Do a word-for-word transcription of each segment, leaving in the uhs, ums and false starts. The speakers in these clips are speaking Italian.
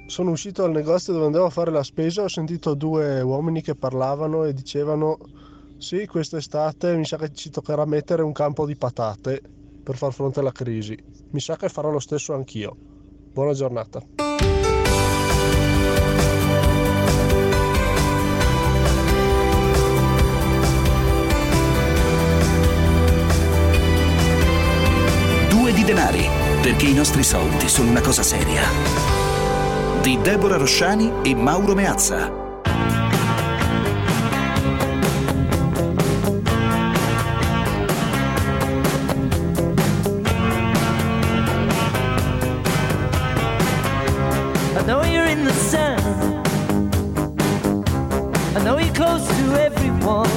Sono uscito al negozio dove andavo a fare la spesa, ho sentito due uomini che parlavano e dicevano: sì, quest'estate mi sa che ci toccherà mettere un campo di patate per far fronte alla crisi. Mi sa che farò lo stesso anch'io. Buona giornata. Due di denari, perché i nostri soldi sono una cosa seria. Di Deborah Rosciani e Mauro Meazza. I know you're in the sun. I know you're close to everyone.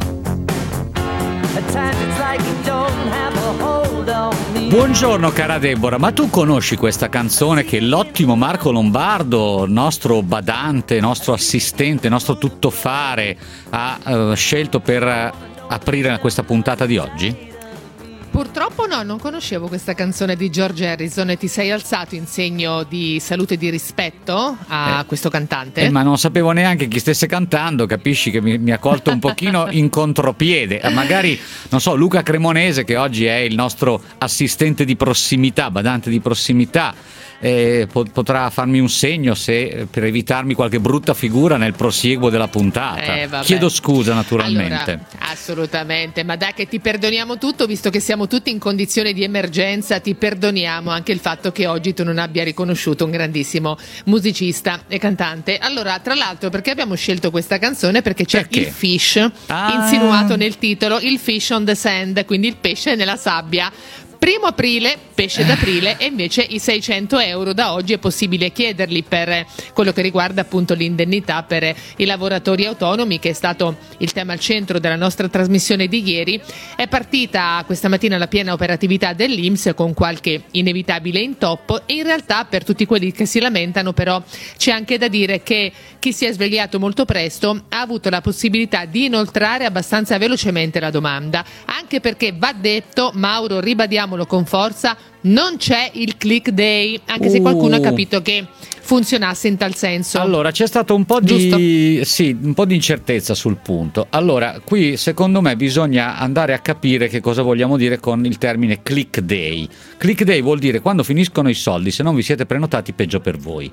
At times it's like you don't have a hold on me. Buongiorno cara Deborah, ma tu conosci questa canzone che l'ottimo Marco Lombardo, nostro badante, nostro assistente, nostro tuttofare, ha uh, scelto per aprire questa puntata di oggi? Purtroppo no, non conoscevo questa canzone di George Harrison. E ti sei alzato in segno di salute e di rispetto a eh, questo cantante? Eh, ma non sapevo neanche chi stesse cantando, capisci che mi, mi ha colto un pochino in contropiede. Magari, non so, Luca Cremonese, che oggi è il nostro assistente di prossimità, badante di prossimità, eh, potrà farmi un segno se per evitarmi qualche brutta figura nel prosieguo della puntata. Eh, Chiedo scusa naturalmente. Allora, assolutamente, ma dai che ti perdoniamo tutto, visto che siamo tutti in condizione di emergenza. Ti perdoniamo anche il fatto che oggi tu non abbia riconosciuto un grandissimo musicista e cantante. Allora, tra l'altro, perché abbiamo scelto questa canzone? Perché c'è perché? il fish ah. insinuato nel titolo, il fish on the sand, quindi il pesce nella sabbia. Primo aprile, pesce d'aprile, e invece i seicento euro da oggi è possibile chiederli per quello che riguarda appunto l'indennità per i lavoratori autonomi, che è stato il tema al centro della nostra trasmissione di ieri. È partita questa mattina la piena operatività dell'I N P S con qualche inevitabile intoppo, e in realtà per tutti quelli che si lamentano però c'è anche da dire che chi si è svegliato molto presto ha avuto la possibilità di inoltrare abbastanza velocemente la domanda, anche perché va detto, Mauro, ribadiamo con forza, non c'è il click day, anche se qualcuno uh. ha capito che funzionasse in tal senso. Allora, c'è stato un po' di sì, un po' di incertezza sul punto. Allora, qui secondo me bisogna andare a capire che cosa vogliamo dire con il termine click day. Click day vuol dire quando finiscono i soldi, se non vi siete prenotati peggio per voi.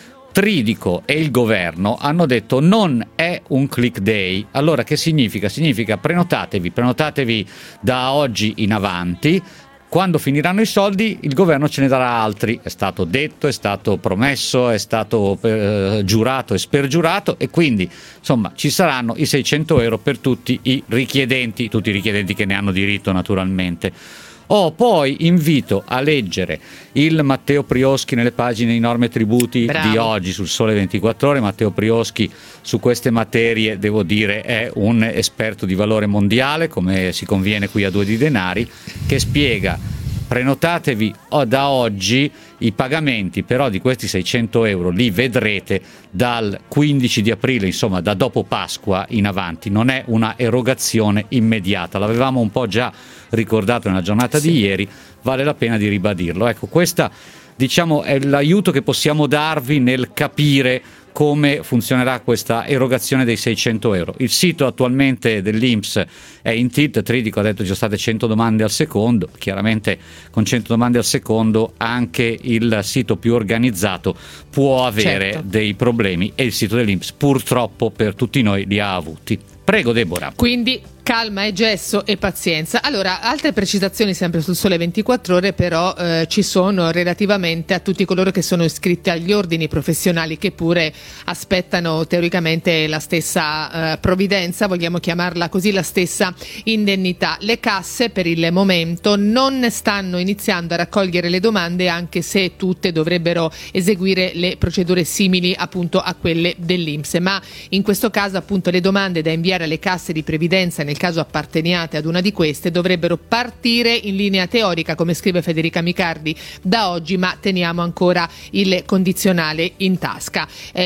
Tridico e il governo hanno detto non è un click day. Allora che significa? Significa prenotatevi, prenotatevi da oggi in avanti. Quando finiranno i soldi il governo ce ne darà altri. È stato detto, è stato promesso, è stato eh, giurato e spergiurato, e quindi insomma ci saranno i seicento euro per tutti i richiedenti, tutti i richiedenti che ne hanno diritto naturalmente. Oh, poi invito a leggere il Matteo Prioschi nelle pagine di Norme e Tributi Bravo. di oggi sul Sole ventiquattro Ore. Matteo Prioschi su queste materie, devo dire, è un esperto di valore mondiale, come si conviene qui a Due di Denari, che spiega: prenotatevi da oggi, i pagamenti però di questi seicento euro li vedrete dal quindici di aprile, insomma da dopo Pasqua in avanti, non è una erogazione immediata. L'avevamo un po' già ricordato nella giornata sì. di ieri, vale la pena di ribadirlo. Ecco, questa diciamo è l'aiuto che possiamo darvi nel capire come funzionerà questa erogazione dei seicento euro. Il sito attualmente dell'I N P S è in tilt. Tridico ha detto che ci sono state cento domande al secondo. Chiaramente con cento domande al secondo anche il sito più organizzato può avere certo. dei problemi, e il sito dell'I N P S purtroppo per tutti noi li ha avuti. Prego Deborah. Quindi calma e gesso e pazienza. Allora, altre precisazioni sempre sul Sole ventiquattro Ore però eh, ci sono relativamente a tutti coloro che sono iscritti agli ordini professionali, che pure aspettano teoricamente la stessa eh, provvidenza, vogliamo chiamarla così, la stessa indennità. Le casse per il momento non stanno iniziando a raccogliere le domande, anche se tutte dovrebbero eseguire le procedure simili appunto a quelle dell'I N P S, ma in questo caso appunto le domande da inviare alle casse di previdenza, nel caso apparteniate ad una di queste, dovrebbero partire in linea teorica, come scrive Federica Micardi, da oggi, ma teniamo ancora il condizionale in tasca. Eh,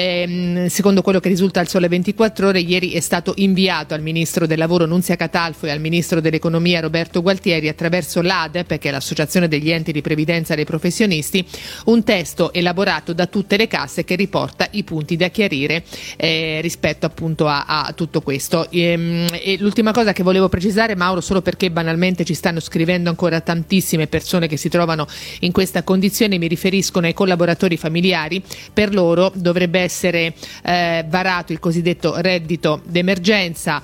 Eh, secondo quello che risulta al Sole ventiquattro Ore, ieri è stato inviato al Ministro del Lavoro Nunzia Catalfo e al Ministro dell'Economia Roberto Gualtieri attraverso l'A D E P, che è l'Associazione degli Enti di Previdenza dei Professionisti, un testo elaborato da tutte le casse che riporta i punti da chiarire eh, rispetto appunto a, a tutto questo. E, e l'ultima cosa che volevo precisare, Mauro, solo perché banalmente ci stanno scrivendo ancora tantissime persone che si trovano in questa condizione, mi riferiscono ai collaboratori familiari. Per loro dovrebbe essere eh, varato il cosiddetto reddito d'emergenza,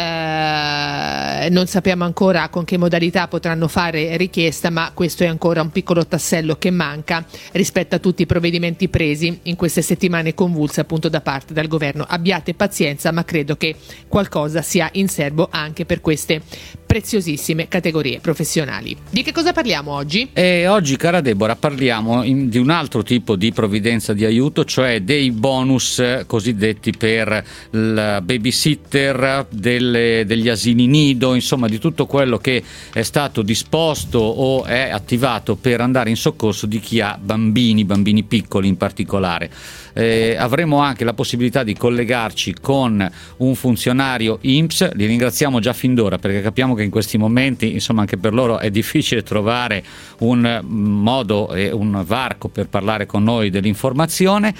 eh, non sappiamo ancora con che modalità potranno fare richiesta, ma questo è ancora un piccolo tassello che manca rispetto a tutti i provvedimenti presi in queste settimane convulse appunto da parte del governo. Abbiate pazienza, ma credo che qualcosa sia in serbo anche per queste preziosissime categorie professionali. Di che cosa parliamo oggi? E oggi, cara Deborah, parliamo in, di un altro tipo di provvidenza di aiuto, cioè dei bonus cosiddetti per il babysitter, delle, degli asili nido, insomma di tutto quello che è stato disposto o è attivato per andare in soccorso di chi ha bambini, bambini piccoli in particolare. Eh, avremo anche la possibilità di collegarci con un funzionario I N P S, li ringraziamo già fin d'ora perché capiamo che in questi momenti insomma anche per loro è difficile trovare un modo e un varco per parlare con noi dell'informazione,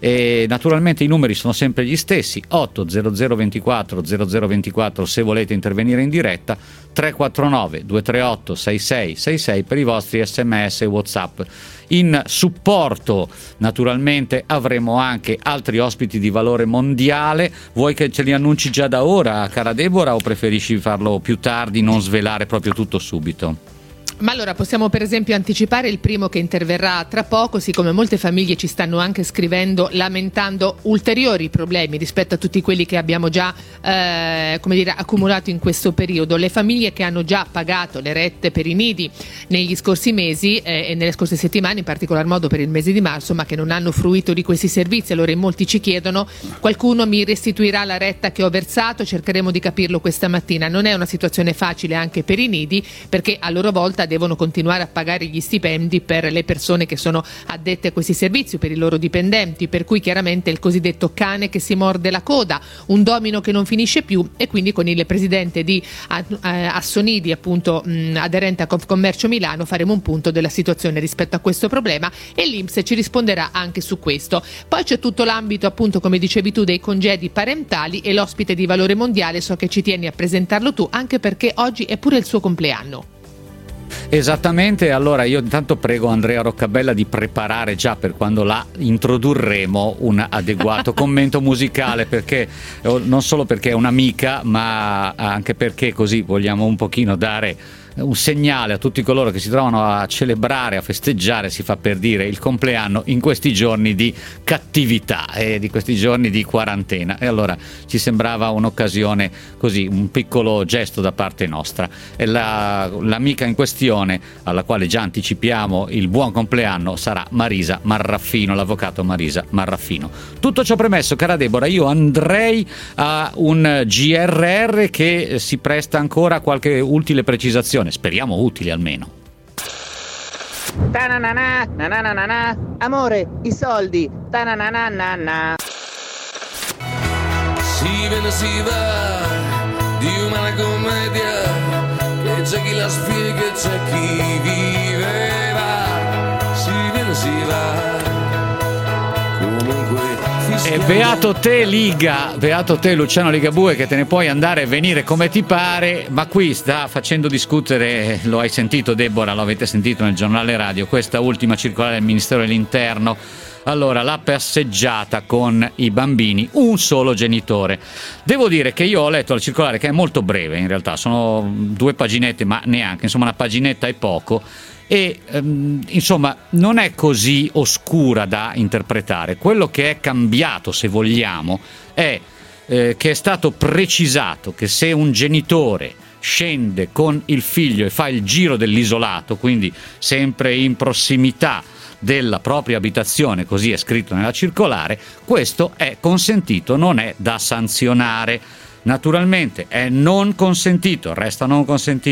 e naturalmente i numeri sono sempre gli stessi: otto zero zero ventiquattro zero zero ventiquattro se volete intervenire in diretta, tre quattro nove due tre otto sei sei sei sei per i vostri sms e WhatsApp. In supporto naturalmente avremo anche altri ospiti di valore mondiale. Vuoi che ce li annunci già da ora, cara Deborah, o preferisci farlo più tardi, non svelare proprio tutto subito? Ma allora possiamo per esempio anticipare il primo che interverrà tra poco, siccome molte famiglie ci stanno anche scrivendo lamentando ulteriori problemi rispetto a tutti quelli che abbiamo già eh, come dire, accumulato in questo periodo. Le famiglie che hanno già pagato le rette per i nidi negli scorsi mesi eh, e nelle scorse settimane, in particolar modo per il mese di marzo, ma che non hanno fruito di questi servizi. Allora in molti ci chiedono: qualcuno mi restituirà la retta che ho versato? Cercheremo di capirlo questa mattina. Non è una situazione facile anche per i nidi, perché a loro volta devono continuare a pagare gli stipendi per le persone che sono addette a questi servizi, per i loro dipendenti, per cui chiaramente il cosiddetto cane che si morde la coda, un domino che non finisce più. E quindi con il presidente di Assonidi, appunto mh, aderente a Confcommercio Milano, faremo un punto della situazione rispetto a questo problema e l'I N P S ci risponderà anche su questo. Poi c'è tutto l'ambito, appunto come dicevi tu, dei congedi parentali, e l'ospite di valore mondiale so che ci tieni a presentarlo tu, anche perché oggi è pure il suo compleanno. Esattamente, allora io intanto prego Andrea Roccabella di preparare già per quando la introdurremo un adeguato commento musicale, perché non solo perché è un'amica, ma anche perché così vogliamo un pochino dare un segnale a tutti coloro che si trovano a celebrare, a festeggiare, si fa per dire, il compleanno in questi giorni di cattività e di questi giorni di quarantena, e allora ci sembrava un'occasione così, un piccolo gesto da parte nostra. E la, l'amica in questione, alla quale già anticipiamo il buon compleanno, sarà Marisa Marraffino, l'avvocato Marisa Marraffino. Tutto ciò premesso, cara Deborah, io andrei a un G R R che si presta ancora a qualche utile precisazione, speriamo utili almeno. Ta-na-na-na, na-na-na-na. Amore, i soldi. Ta-na-na-na-na. Si viene si va di una commedia, che c'è chi la sfiga e c'è chi viveva. Si viene si va. E beato te Liga, beato te Luciano Ligabue, che te ne puoi andare e venire come ti pare, ma qui sta facendo discutere, lo hai sentito Deborah, lo avete sentito nel giornale radio, questa ultima circolare del Ministero dell'Interno. Allora, la passeggiata con i bambini, un solo genitore. Devo dire che io ho letto la circolare, che è molto breve in realtà, sono due paginette, ma neanche, insomma una paginetta e poco. E ehm, insomma non è così oscura da interpretare. Quello che è cambiato, se vogliamo, è eh, che è stato precisato che se un genitore scende con il figlio e fa il giro dell'isolato, quindi sempre in prossimità della propria abitazione, così è scritto nella circolare, questo è consentito, non è da sanzionare. Naturalmente è non consentito, resta non consentito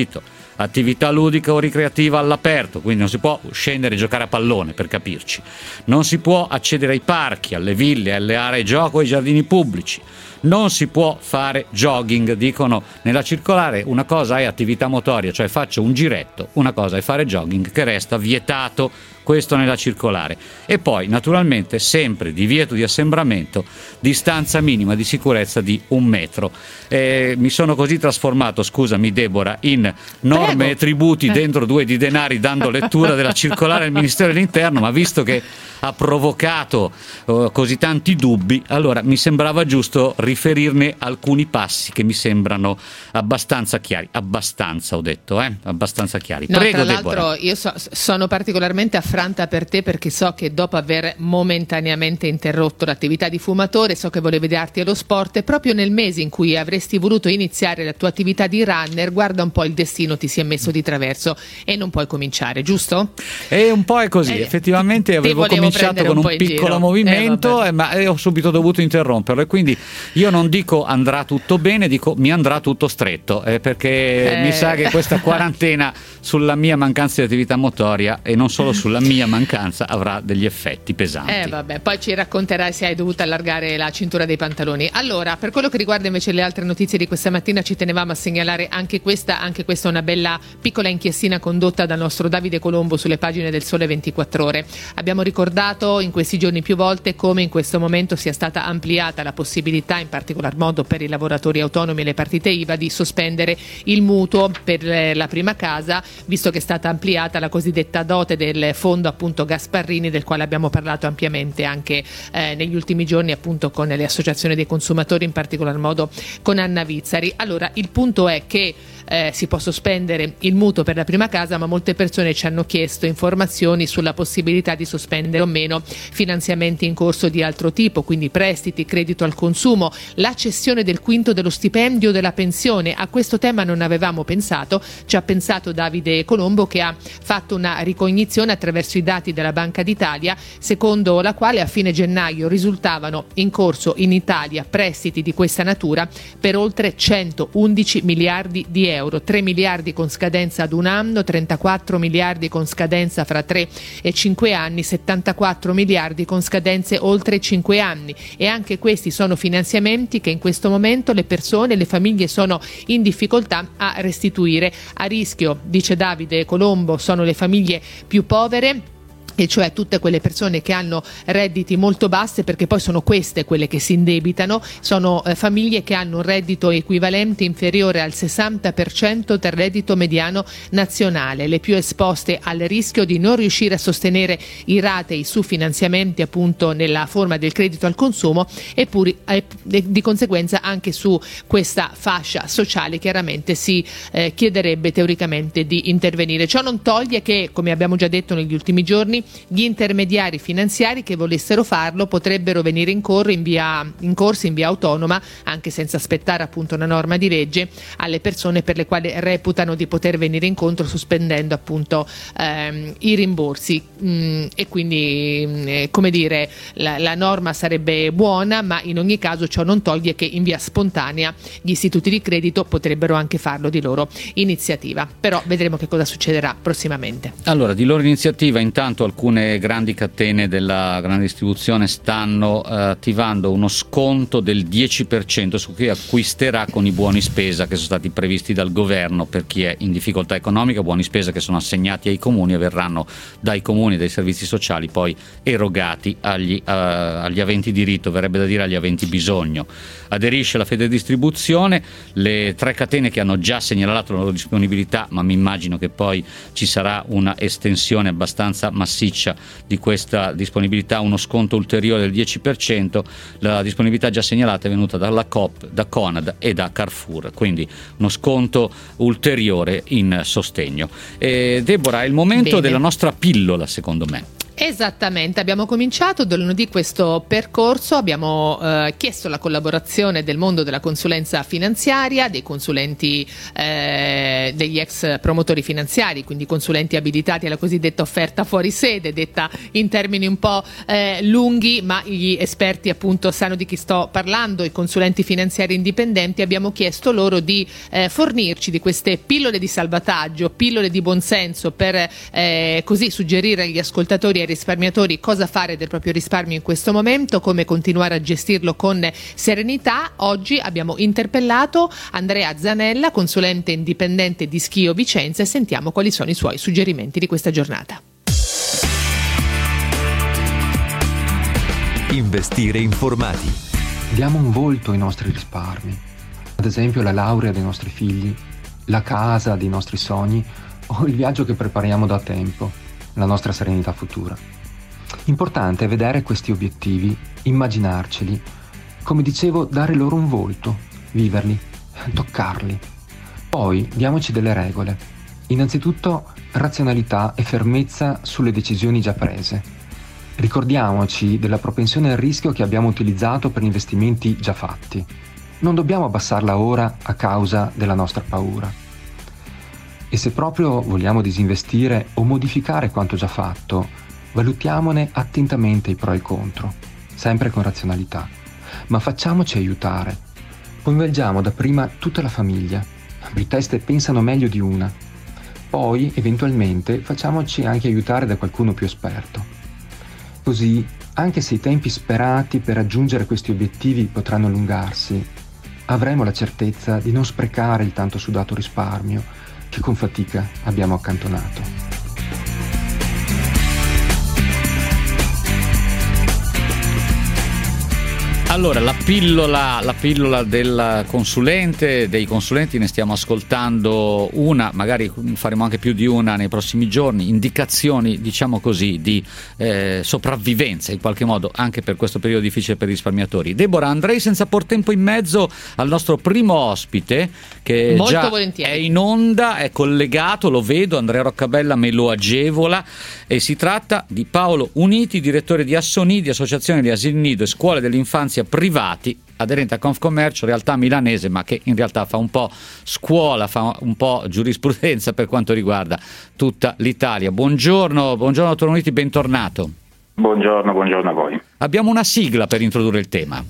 attività ludica o ricreativa all'aperto, quindi non si può scendere e giocare a pallone, per capirci, non si può accedere ai parchi, alle ville, alle aree gioco e ai giardini pubblici, non si può fare jogging, dicono nella circolare. Una cosa è attività motoria, cioè faccio un giretto, una cosa è fare jogging, che resta vietato, questo nella circolare. E poi naturalmente sempre divieto di assembramento, distanza minima di sicurezza di un metro. Eh, mi sono così trasformato, scusami Deborah, in norme Prego. e tributi dentro due di denari, dando lettura della circolare del Ministero dell'Interno, ma visto che ha provocato uh, così tanti dubbi, allora mi sembrava giusto riferirne alcuni passi che mi sembrano abbastanza chiari. Abbastanza ho detto, eh? Abbastanza chiari. No, Prego, tra Deborah. l'altro io so- sono particolarmente affranta per te, perché so che dopo aver momentaneamente interrotto l'attività di fumatore, so che volevi darti allo sport, e proprio nel mese in cui avresti voluto iniziare la tua attività di runner, guarda un po', il destino ti si è messo di traverso e non puoi cominciare, giusto? E un po' è così, Eh, effettivamente ti avevo volevo cominciato prendere con un un, po' in piccolo giro. movimento, Eh, eh, ma eh, ho subito dovuto interromperlo, e quindi io non dico andrà tutto bene, dico mi andrà tutto stretto, eh, perché Eh. mi sa che questa quarantena sulla mia mancanza di attività motoria, e non solo sulla mia mancanza, avrà degli effetti pesanti. Eh vabbè, poi ci racconterai se hai dovuto allargare la cintura dei pantaloni. Allora, per quello che riguarda invece le altre notizie di questa mattina, ci tenevamo a segnalare anche questa, anche questa è una bella piccola inchiestina condotta dal nostro Davide Colombo sulle pagine del Sole ventiquattro Ore. Abbiamo ricordato in questi giorni più volte come in questo momento sia stata ampliata la possibilità, in particolar modo per i lavoratori autonomi e le partite I V A, di sospendere il mutuo per la prima casa, visto che è stata ampliata la cosiddetta dote del fondo appunto Gasparrini, del quale abbiamo parlato ampiamente anche eh, negli ultimi giorni appunto con le associazioni dei consumatori, in particolar modo con Anna Vizzari. Allora, il punto è che eh, si può sospendere il mutuo per la prima casa, ma molte persone ci hanno chiesto informazioni sulla possibilità di sospendere o meno finanziamenti in corso di altro tipo, quindi prestiti, credito al consumo, la cessione del quinto dello stipendio, della pensione. A questo tema non avevamo pensato, ci ha pensato Davide Colombo, che ha fatto una ricognizione attraverso i dati della Banca d'Italia, secondo la quale a fine gennaio risultavano in corso in Italia prestiti di questa natura per oltre centoundici miliardi di euro, tre miliardi con scadenza ad un anno, trentaquattro miliardi con scadenza fra tre e cinque anni, settantaquattro miliardi con scadenze oltre cinque anni, e anche questi sono finanziamenti che in questo momento le persone, le famiglie sono in difficoltà a restituire. A rischio, dice Davide Colombo, sono le famiglie più povere, e cioè tutte quelle persone che hanno redditi molto bassi, perché poi sono queste quelle che si indebitano, sono eh, famiglie che hanno un reddito equivalente inferiore al sessanta per cento del reddito mediano nazionale, le più esposte al rischio di non riuscire a sostenere i ratei su finanziamenti appunto nella forma del credito al consumo, e pure eh, di conseguenza anche su questa fascia sociale chiaramente si eh, chiederebbe teoricamente di intervenire. Ciò non toglie che, come abbiamo già detto negli ultimi giorni, gli intermediari finanziari che volessero farlo potrebbero venire in, corso in, via, in corso in via autonoma, anche senza aspettare appunto una norma di legge, alle persone per le quali reputano di poter venire incontro sospendendo appunto ehm, i rimborsi. Mm, e quindi eh, come dire, la, la norma sarebbe buona, ma in ogni caso ciò non toglie che in via spontanea gli istituti di credito potrebbero anche farlo di loro iniziativa. Però vedremo che cosa succederà prossimamente. Allora, di loro iniziativa intanto alcune grandi catene della grande distribuzione stanno eh, attivando uno sconto del dieci per cento su chi acquisterà con i buoni spesa che sono stati previsti dal governo per chi è in difficoltà economica, buoni spesa che sono assegnati ai comuni e verranno dai comuni e dai servizi sociali poi erogati agli, uh, agli aventi diritto, verrebbe da dire agli aventi bisogno. Aderisce la Federdistribuzione, le tre catene che hanno già segnalato la loro disponibilità, ma mi immagino che poi ci sarà una estensione abbastanza massiccia di questa disponibilità, uno sconto ulteriore del dieci per cento. La disponibilità già segnalata è venuta dalla Coop, da Conad e da Carrefour, quindi uno sconto ulteriore in sostegno. E Deborah, è il momento Bene. della nostra pillola, secondo me. Esattamente, abbiamo cominciato da lunedì questo percorso, abbiamo eh, chiesto la collaborazione del mondo della consulenza finanziaria, dei consulenti, eh, degli ex promotori finanziari, quindi consulenti abilitati alla cosiddetta offerta fuori sede, detta in termini un po' eh, lunghi, ma gli esperti appunto sanno di chi sto parlando, i consulenti finanziari indipendenti. Abbiamo chiesto loro di eh, fornirci di queste pillole di salvataggio, pillole di buonsenso per eh, così suggerire agli ascoltatori e risparmiatori cosa fare del proprio risparmio in questo momento, come continuare a gestirlo con serenità. Oggi abbiamo interpellato Andrea Zanella, consulente indipendente di Schio Vicenza, e sentiamo quali sono i suoi suggerimenti di questa giornata. Investire informati. Diamo un volto ai nostri risparmi, ad esempio la laurea dei nostri figli, la casa dei nostri sogni o il viaggio che prepariamo da tempo, la nostra serenità futura. Importante è vedere questi obiettivi, immaginarceli, come dicevo, dare loro un volto, viverli, toccarli. Poi diamoci delle regole. Innanzitutto razionalità e fermezza sulle decisioni già prese. Ricordiamoci della propensione al rischio che abbiamo utilizzato per investimenti già fatti. Non dobbiamo abbassarla ora a causa della nostra paura. E se proprio vogliamo disinvestire o modificare quanto già fatto, valutiamone attentamente i pro e i contro, sempre con razionalità. Ma facciamoci aiutare. Coinvolgiamo dapprima tutta la famiglia. Più teste pensano meglio di una. Poi, eventualmente, facciamoci anche aiutare da qualcuno più esperto. Così, anche se i tempi sperati per raggiungere questi obiettivi potranno allungarsi, avremo la certezza di non sprecare il tanto sudato risparmio che con fatica abbiamo accantonato. Allora, la pillola, la pillola del consulente, dei consulenti, ne stiamo ascoltando una, magari faremo anche più di una nei prossimi giorni, indicazioni, diciamo così, di eh, sopravvivenza in qualche modo anche per questo periodo difficile per i risparmiatori. Deborah, andrei senza por tempo in mezzo al nostro primo ospite che Molto già volentieri. è in onda, è collegato, lo vedo, Andrea Roccabella me lo agevola, e si tratta di Paolo Uniti, direttore di Assonidi, Associazione di Asili Nido e Scuole dell'Infanzia Privati, aderente a Confcommercio, realtà milanese, ma che in realtà fa un po' scuola, fa un po' giurisprudenza per quanto riguarda tutta l'Italia. Buongiorno, buongiorno dottor Uniti, bentornato. Buongiorno, buongiorno a voi. Abbiamo una sigla per introdurre il tema.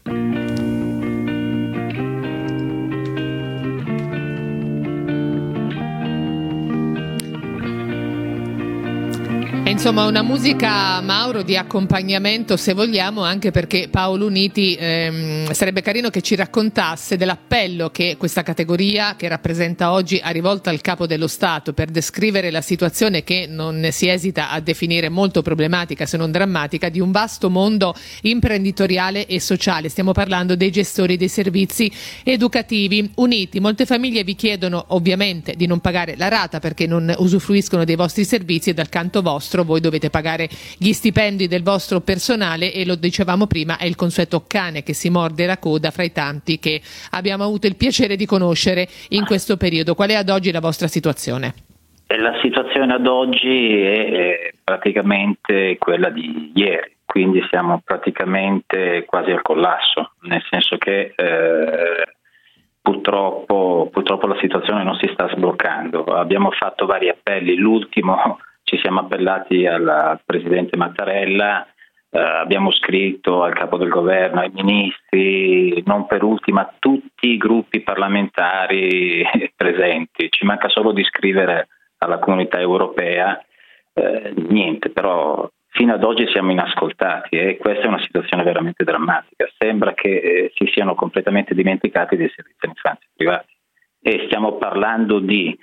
È insomma una musica, Mauro, di accompagnamento, se vogliamo, anche perché Paolo Uniti ehm, sarebbe carino che ci raccontasse dell'appello che questa categoria che rappresenta oggi ha rivolto al Capo dello Stato per descrivere la situazione che non si esita a definire molto problematica, se non drammatica, di un vasto mondo imprenditoriale e sociale. Stiamo parlando dei gestori dei servizi educativi. Uniti, molte famiglie vi chiedono ovviamente di non pagare la rata perché non usufruiscono dei vostri servizi e dal canto vostro voi dovete pagare gli stipendi del vostro personale e, lo dicevamo prima, è il consueto cane che si morde la coda fra i tanti che abbiamo avuto il piacere di conoscere in questo periodo. Qual è ad oggi la vostra situazione? La situazione ad oggi è praticamente quella di ieri, quindi siamo praticamente quasi al collasso, nel senso che eh, purtroppo, purtroppo la situazione non si sta sbloccando. Abbiamo fatto vari appelli, l'ultimo ci siamo appellati al, al Presidente Mattarella, eh, abbiamo scritto al Capo del Governo, ai Ministri, non per ultima a tutti i gruppi parlamentari presenti. Ci manca solo di scrivere alla Comunità Europea, eh, niente, però fino ad oggi siamo inascoltati e questa è una situazione veramente drammatica. Sembra che eh, si siano completamente dimenticati dei servizi all'infanzia privati e stiamo parlando di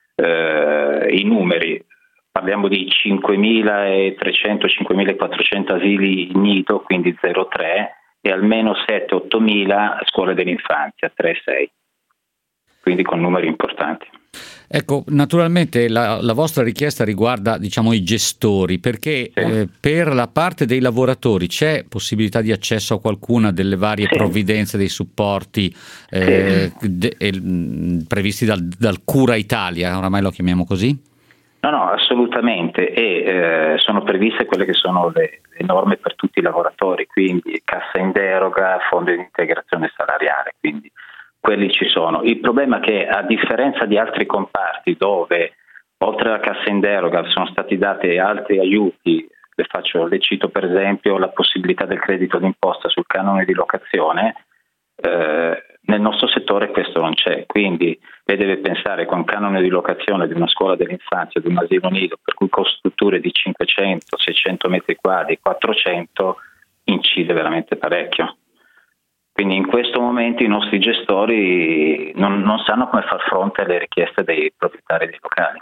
eh, i numeri. Parliamo di cinquemilatrecento cinquemilaquattrocento asili nido, quindi zero tre, e almeno sette ottomila scuole dell'infanzia, tre sei, quindi con numeri importanti. Ecco, naturalmente la, la vostra richiesta riguarda, diciamo, i gestori, perché sì. eh, per la parte dei lavoratori c'è possibilità di accesso a qualcuna delle varie sì. provvidenze, dei supporti eh, sì. de, eh, previsti dal, dal Cura Italia, oramai lo chiamiamo così? No, no, assolutamente, e eh, sono previste quelle che sono le, le norme per tutti i lavoratori, quindi cassa in deroga, fondo di integrazione salariale, quindi quelli ci sono. Il problema è che, a differenza di altri comparti dove oltre alla cassa in deroga sono stati dati altri aiuti, le, faccio, le cito per esempio la possibilità del credito d'imposta sul canone di locazione, eh, nel nostro settore questo non c'è, quindi lei deve pensare che un canone di locazione di una scuola dell'infanzia, di un asilo nido, per cui con strutture di cinquecento seicento metri quadri, quattrocento, incide veramente parecchio. Quindi in questo momento i nostri gestori non, non sanno come far fronte alle richieste dei proprietari dei locali.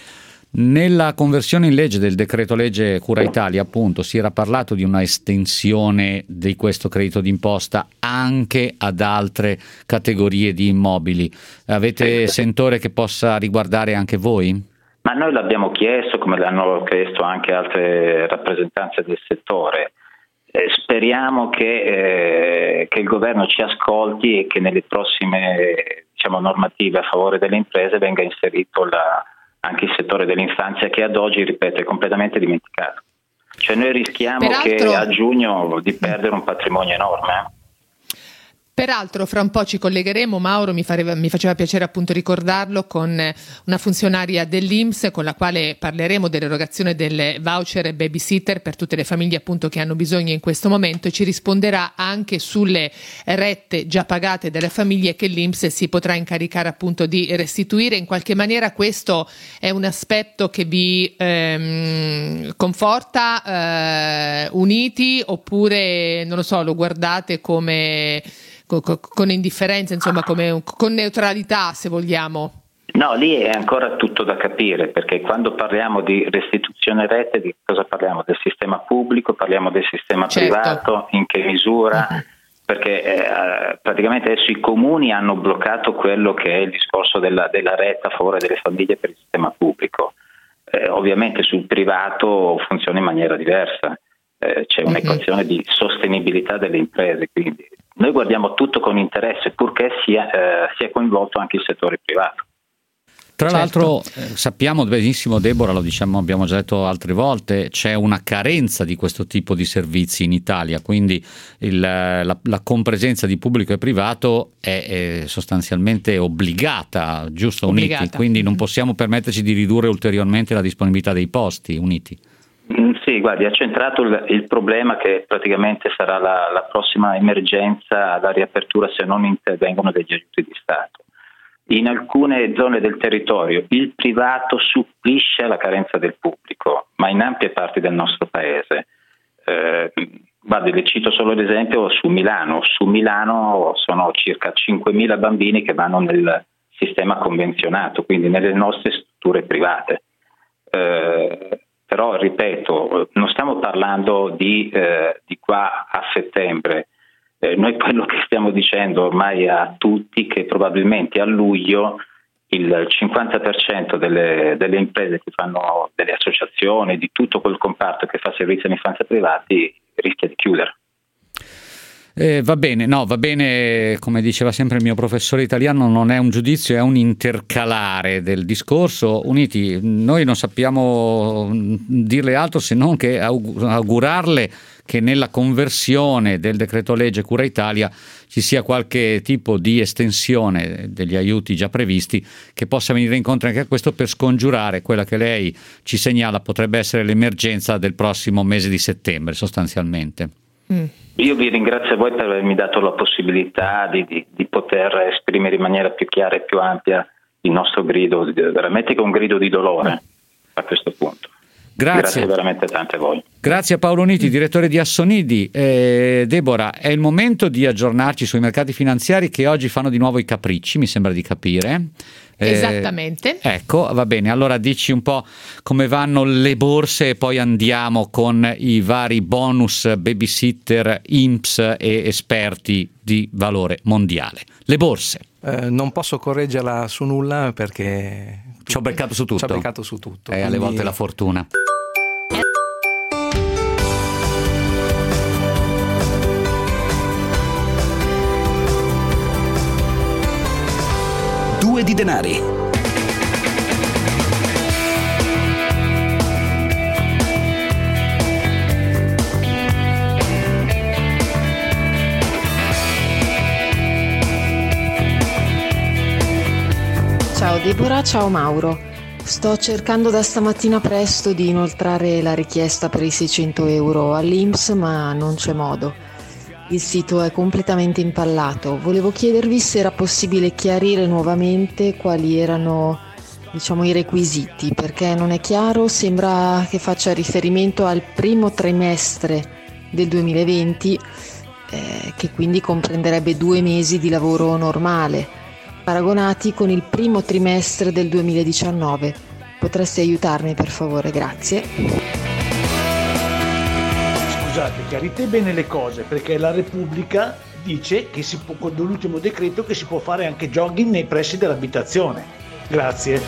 Nella conversione in legge del decreto legge Cura Italia, appunto, si era parlato di una estensione di questo credito d'imposta anche ad altre categorie di immobili. Avete sentore che possa riguardare anche voi? Ma noi l'abbiamo chiesto, come l'hanno chiesto anche altre rappresentanze del settore. Eh, speriamo che, eh, che il governo ci ascolti e che nelle prossime, diciamo, normative a favore delle imprese venga inserito la anche il settore dell'infanzia, che ad oggi, ripeto, è completamente dimenticato. Cioè noi rischiamo Peraltro... che a giugno di perdere un patrimonio enorme. Eh? Peraltro fra un po' ci collegheremo, Mauro, mi, fareva, mi faceva piacere appunto ricordarlo, con una funzionaria dell'I N P S con la quale parleremo dell'erogazione delle voucher babysitter per tutte le famiglie appunto che hanno bisogno in questo momento, e ci risponderà anche sulle rette già pagate dalle famiglie che l'I N P S si potrà incaricare appunto di restituire. In qualche maniera questo è un aspetto che vi ehm, conforta eh, uniti, oppure non lo so, lo guardate come con indifferenza, insomma, come con neutralità, se vogliamo? No, lì è ancora tutto da capire, perché quando parliamo di restituzione rete, di cosa parliamo? Del sistema pubblico, parliamo del sistema certo. privato, in che misura? Uh-huh. Perché eh, praticamente adesso i comuni hanno bloccato quello che è il discorso della, della retta a favore delle famiglie per il sistema pubblico. Eh, ovviamente sul privato funziona in maniera diversa, eh, c'è uh-huh. un'equazione di sostenibilità delle imprese, quindi noi guardiamo tutto con interesse, purché sia, eh, sia coinvolto anche il settore privato. Tra certo. l'altro eh, sappiamo benissimo, Deborah, lo diciamo, abbiamo già detto altre volte, c'è una carenza di questo tipo di servizi in Italia, quindi il, la, la compresenza di pubblico e privato è, è sostanzialmente obbligata, giusto, obbligata. Uniti? Quindi non possiamo permetterci di ridurre ulteriormente la disponibilità dei posti, Uniti. Sì, guardi, ha centrato il, il problema che praticamente sarà la, la prossima emergenza alla riapertura se non intervengono degli aiuti di Stato. In alcune zone del territorio il privato supplisce la carenza del pubblico, ma in ampie parti del nostro paese. Eh, guardi, le cito solo l'esempio su Milano. Su Milano sono circa cinquemila bambini che vanno nel sistema convenzionato, quindi nelle nostre strutture private. Eh, Però, ripeto, non stiamo parlando di, eh, di qua a settembre. Eh, noi quello che stiamo dicendo ormai a tutti che probabilmente a luglio il cinquanta per cento delle, delle imprese che fanno, delle associazioni, di tutto quel comparto che fa servizi all'infanzia privati rischia di chiudere. Eh, va bene, no, va bene, come diceva sempre il mio professore italiano, non è un giudizio, è un intercalare del discorso. Uniti, noi non sappiamo dirle altro se non che augurarle che nella conversione del decreto legge Cura Italia ci sia qualche tipo di estensione degli aiuti già previsti che possa venire incontro anche a questo, per scongiurare quella che lei ci segnala potrebbe essere l'emergenza del prossimo mese di settembre sostanzialmente. Mm. Io vi ringrazio a voi per avermi dato la possibilità di, di, di poter esprimere in maniera più chiara e più ampia il nostro grido, veramente con un grido di dolore a questo punto. Grazie. Grazie veramente tante a voi. Grazie a Paolo Uniti, direttore di Assonidi. Eh, Deborah, è il momento di aggiornarci sui mercati finanziari che oggi fanno di nuovo i capricci, mi sembra di capire. Eh, Esattamente. Ecco, va bene, allora dici un po' come vanno le borse e poi andiamo con i vari bonus, babysitter, I N P S e esperti di valore mondiale. Le borse. Eh, non posso correggerla su nulla perché ci ho beccato su tutto. Ci ho beccato su tutto. E quindi... alle volte la fortuna. Due di denari. Deborah, ciao Mauro. Sto cercando da stamattina presto di inoltrare la richiesta per i seicento euro all'I N P S, ma non c'è modo. Il sito è completamente impallato. Volevo chiedervi se era possibile chiarire nuovamente quali erano, diciamo, i requisiti, perché non è chiaro, sembra che faccia riferimento al primo trimestre del duemilaventi, eh, che quindi comprenderebbe due mesi di lavoro normale, paragonati con il primo trimestre del duemiladiciannove. Potresti aiutarmi per favore? Grazie. Scusate, chiarite bene le cose, perché la Repubblica dice che si può, con l'ultimo decreto, che si può fare anche jogging nei pressi dell'abitazione. Grazie.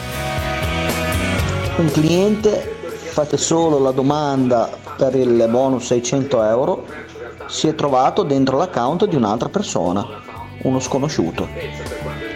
Un cliente, fate solo la domanda per il bonus seicento euro, si è trovato dentro l'account di un'altra persona, uno sconosciuto.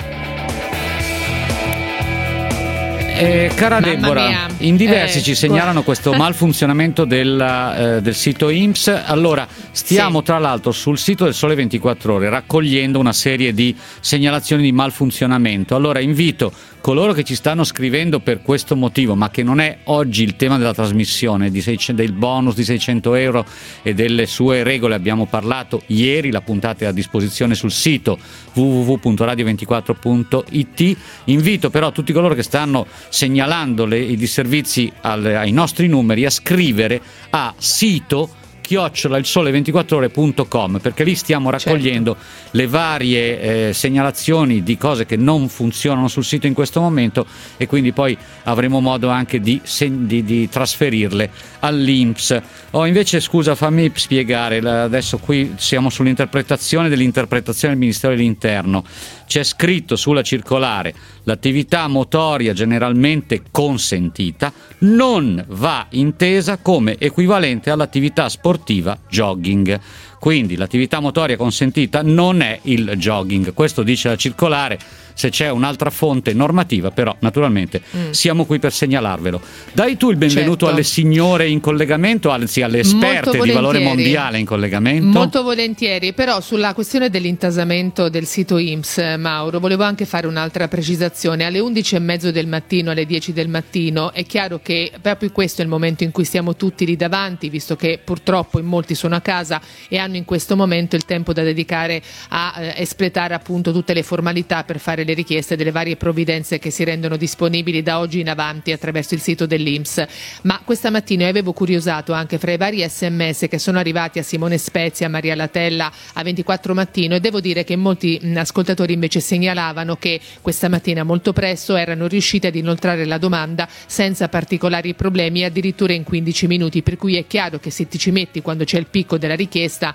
Eh, cara Mamma Deborah, mia. in diversi Eh, ci segnalano questo malfunzionamento del, eh, del sito I N P S. Allora, stiamo Sì. tra l'altro sul sito del Sole ventiquattro Ore raccogliendo una serie di segnalazioni di malfunzionamento. Allora, invito coloro che ci stanno scrivendo per questo motivo, ma che non è oggi il tema della trasmissione, di seicento, del bonus di seicento euro e delle sue regole, abbiamo parlato ieri, la puntata è a disposizione sul sito w w w punto radio ventiquattro punto i t. Invito però tutti coloro che stanno segnalando le, i disservizi al, ai nostri numeri a scrivere a sito chiocciola il sole ventiquattro ore punto com, perché lì stiamo raccogliendo certo. le varie eh, segnalazioni di cose che non funzionano sul sito in questo momento, e quindi poi avremo modo anche di, di, di trasferirle all'I N P S. Oh, invece scusa, fammi spiegare, adesso qui siamo sull'interpretazione dell'interpretazione del Ministero dell'Interno. C'è scritto sulla circolare: l'attività motoria generalmente consentita non va intesa come equivalente all'attività sportiva jogging. Quindi l'attività motoria consentita non è il jogging, questo dice la circolare. Se c'è un'altra fonte normativa, però naturalmente mm. siamo qui per segnalarvelo. Dai tu il benvenuto certo. alle signore in collegamento, anzi alle esperte di valore mondiale in collegamento. Molto volentieri, però sulla questione dell'intasamento del sito I N P S, Mauro, volevo anche fare un'altra precisazione. Alle undici e mezzo del mattino, alle dieci del mattino, è chiaro che proprio questo è il momento in cui stiamo tutti lì davanti, visto che purtroppo in molti sono a casa e hanno in questo momento il tempo da dedicare a eh, espletare appunto tutte le formalità per fare le richieste delle varie provvidenze che si rendono disponibili da oggi in avanti attraverso il sito dell'I N P S. Ma questa mattina io avevo curiosato anche fra i vari sms che sono arrivati a Simone Spezia, a Maria Latella, a ventiquattro Mattino, e devo dire che molti mh, ascoltatori invece segnalavano che questa mattina molto presto erano riusciti ad inoltrare la domanda senza particolari problemi, addirittura in quindici minuti, per cui è chiaro che se ti ci metti quando c'è il picco della richiesta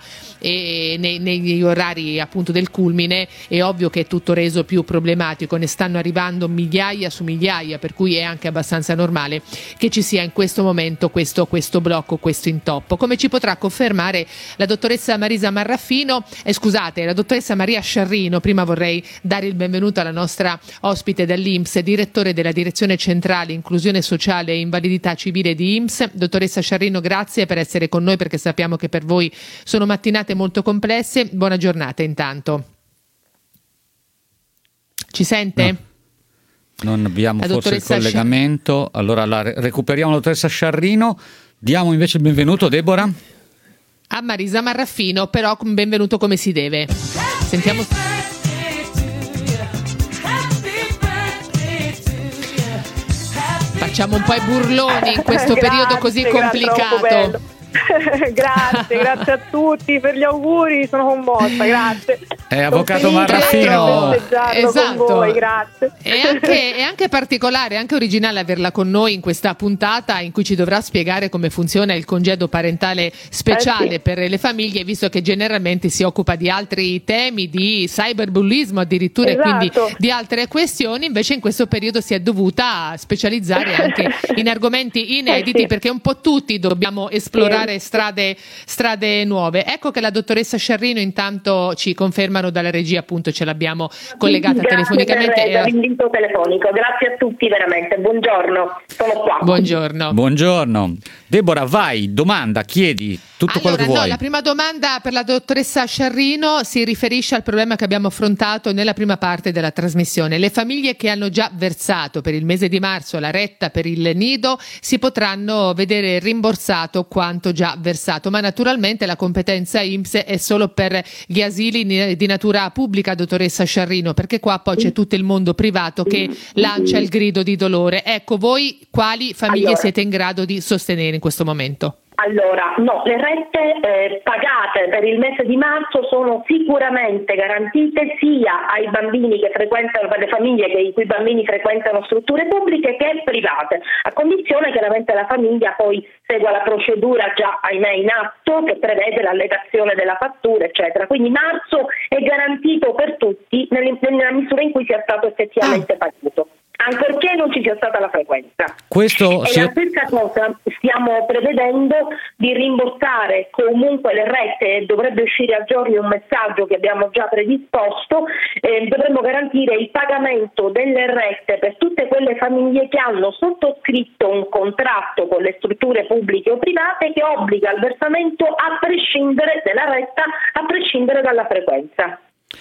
e nei, negli orari appunto del culmine, è ovvio che è tutto reso più problematico, ne stanno arrivando migliaia su migliaia, per cui è anche abbastanza normale che ci sia in questo momento questo, questo blocco, questo intoppo, come ci potrà confermare la dottoressa Marisa Marraffino, eh, scusate, la dottoressa Maria Sciarrino. Prima vorrei dare il benvenuto alla nostra ospite dall'I N P S, direttore della Direzione Centrale Inclusione Sociale e Invalidità Civile di I N P S. Dottoressa Sciarrino, grazie per essere con noi, perché sappiamo che per voi sono mattinate molto complesse. Buona giornata intanto. Ci sente? No. Non abbiamo la forse il collegamento. Sci- allora la recuperiamo la dottoressa Sciarrino. Diamo invece il benvenuto, Deborah, a Marisa Marraffino, però benvenuto come si deve. Sentiamo. Facciamo un po' i burloni in questo grazie, periodo così complicato. Grazie, grazie a tutti per gli auguri, sono commossa, grazie. È avvocato Marraffino. Esatto. Con voi, grazie. È anche, è anche particolare, anche originale averla con noi in questa puntata in cui ci dovrà spiegare come funziona il congedo parentale speciale eh sì. per le famiglie, visto che generalmente si occupa di altri temi, di cyberbullismo addirittura, esatto. e quindi di altre questioni. Invece in questo periodo si è dovuta specializzare anche in argomenti inediti, eh sì. perché un po' tutti dobbiamo esplorare trovare strade, strade nuove. Ecco che la dottoressa Sciarrino intanto ci confermano dalla regia, appunto ce l'abbiamo collegata Grazie telefonicamente. per l'invito telefonico, grazie a tutti veramente, buongiorno, sono qua. Buongiorno. Buongiorno. Deborah, vai, domanda, chiedi tutto Allora, quello che no, vuoi. la prima domanda per la dottoressa Sciarrino si riferisce al problema che abbiamo affrontato nella prima parte della trasmissione. Le famiglie che hanno già versato per il mese di marzo la retta per il nido si potranno vedere rimborsato quanto già versato, ma naturalmente la competenza I N P S è solo per gli asili di natura pubblica, dottoressa Sciarrino, perché qua poi c'è tutto il mondo privato che lancia il grido di dolore. Ecco, voi quali famiglie Allora. siete in grado di sostenere in questo momento? Allora, no, le rette eh, pagate per il mese di marzo sono sicuramente garantite sia ai bambini che frequentano, per le famiglie che, i cui bambini frequentano strutture pubbliche che private, a condizione che chiaramente la famiglia poi segua la procedura già ahimè in atto che prevede l'allegazione della fattura, eccetera. Quindi marzo è garantito per tutti nella misura in cui sia stato effettivamente Ah. pagato, ancorché non ci sia stata la frequenza. Questo E si- la stessa cosa stiamo prevedendo di rimborsare comunque le rette, dovrebbe uscire a giorni un messaggio che abbiamo già predisposto, eh, dovremmo garantire il pagamento delle rette per tutte quelle famiglie che hanno sottoscritto un contratto con le strutture pubbliche o private che obbliga al versamento a prescindere della retta, a prescindere dalla frequenza.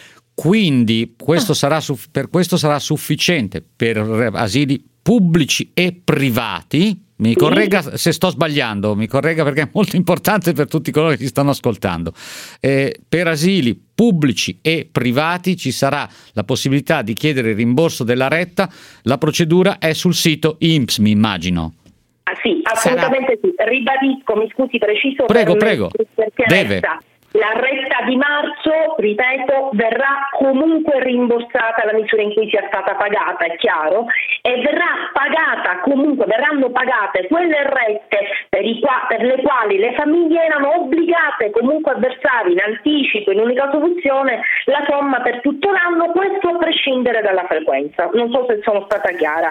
Quindi questo sarà suff- per questo sarà sufficiente per asili pubblici e privati. Mi corregga se sto sbagliando, mi corregga perché è molto importante per tutti coloro che ci stanno ascoltando. Eh, per asili pubblici e privati ci sarà la possibilità di chiedere il rimborso della retta. La procedura è sul sito I N P S, mi immagino. Ah, sì, assolutamente sì. Ribadisco, mi scusi, preciso Prego, per, prego. per chiarezza. Deve. La retta di marzo, ripeto, verrà comunque rimborsata alla misura in cui sia stata pagata, è chiaro, e verrà pagata comunque, verranno pagate quelle rette per, i qua, per le quali le famiglie erano obbligate comunque a versare in anticipo, in unica soluzione, la somma per tutto l'anno, questo a prescindere dalla frequenza. Non so se sono stata chiara.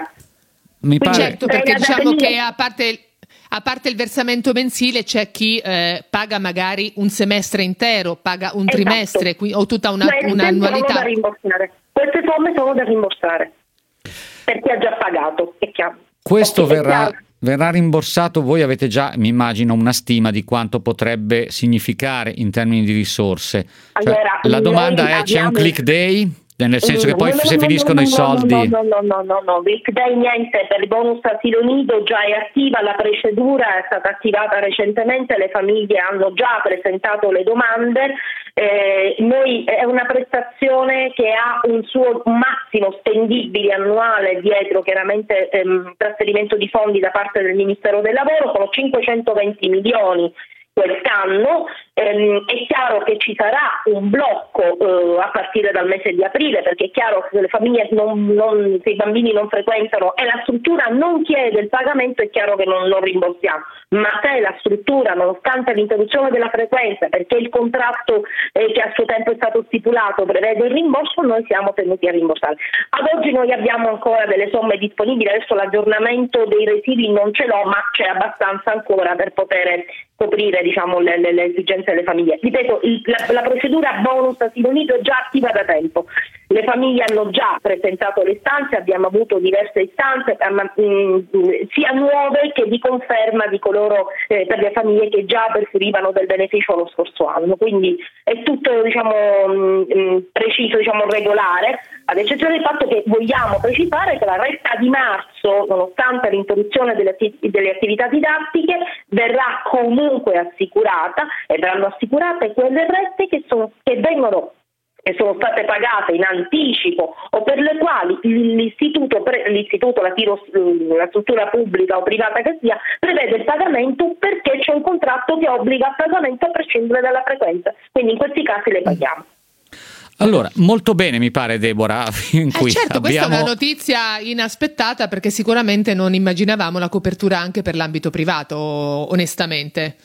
Mi pare... Certo, perché Eh, diciamo da- che a parte a parte il versamento mensile c'è chi eh, paga magari un semestre intero, paga un Esatto. trimestre qui- o tutta una, Queste un'annualità. sono da rimborsare. Queste somme sono da rimborsare per chi ha già pagato, è chiaro. Questo È verrà, chiaro. verrà rimborsato, voi avete già, mi immagino, una stima di quanto potrebbe significare in termini di risorse. Cioè, Allora, la domanda noi è, c'è un abbiamo- click day? Nel senso che poi No, no, se no, finiscono no, i no, soldi... No, no, no, no, no, Click Day niente, per il bonus asilo nido già è attiva, la procedura è stata attivata recentemente, le famiglie hanno già presentato le domande, eh, noi è una prestazione che ha un suo massimo spendibile annuale dietro chiaramente ehm, trasferimento di fondi da parte del Ministero del Lavoro, sono cinquecentoventi milioni quest'anno. Ehm, è chiaro che ci sarà un blocco eh, a partire dal mese di aprile, perché è chiaro che se le famiglie non, non, se i bambini non frequentano e la struttura non chiede il pagamento, è chiaro che non, non rimborsiamo, ma se la struttura, nonostante l'interruzione della frequenza, perché il contratto eh, che a suo tempo è stato stipulato prevede il rimborso, noi siamo tenuti a rimborsare. Ad oggi noi abbiamo ancora delle somme disponibili, adesso l'aggiornamento dei residui non ce l'ho, ma c'è abbastanza ancora per poter coprire diciamo le, le, le esigenze delle famiglie. Ripeto, il, la, la procedura bonus asilo nido è già attiva da tempo, le famiglie hanno già presentato le istanze, abbiamo avuto diverse istanze mh, sia nuove che di conferma di coloro eh, per le famiglie che già perferivano del beneficio lo scorso anno, quindi è tutto diciamo mh, preciso, diciamo regolare, ad eccezione del fatto che vogliamo precisare che la retta di marzo, nonostante l'interruzione delle, atti- delle attività didattiche, verrà comunque assicurata e verranno assicurate quelle rette che, sono, che vengono che sono state pagate in anticipo o per le quali l'istituto, l'istituto la, tiro, la struttura pubblica o privata che sia, prevede il pagamento perché c'è un contratto che obbliga al pagamento a prescindere dalla frequenza. Quindi in questi casi le paghiamo. Allora, molto bene mi pare, Deborah, in Eh cui certo, questa abbiamo... è una notizia inaspettata perché sicuramente non immaginavamo la copertura anche per l'ambito privato, onestamente.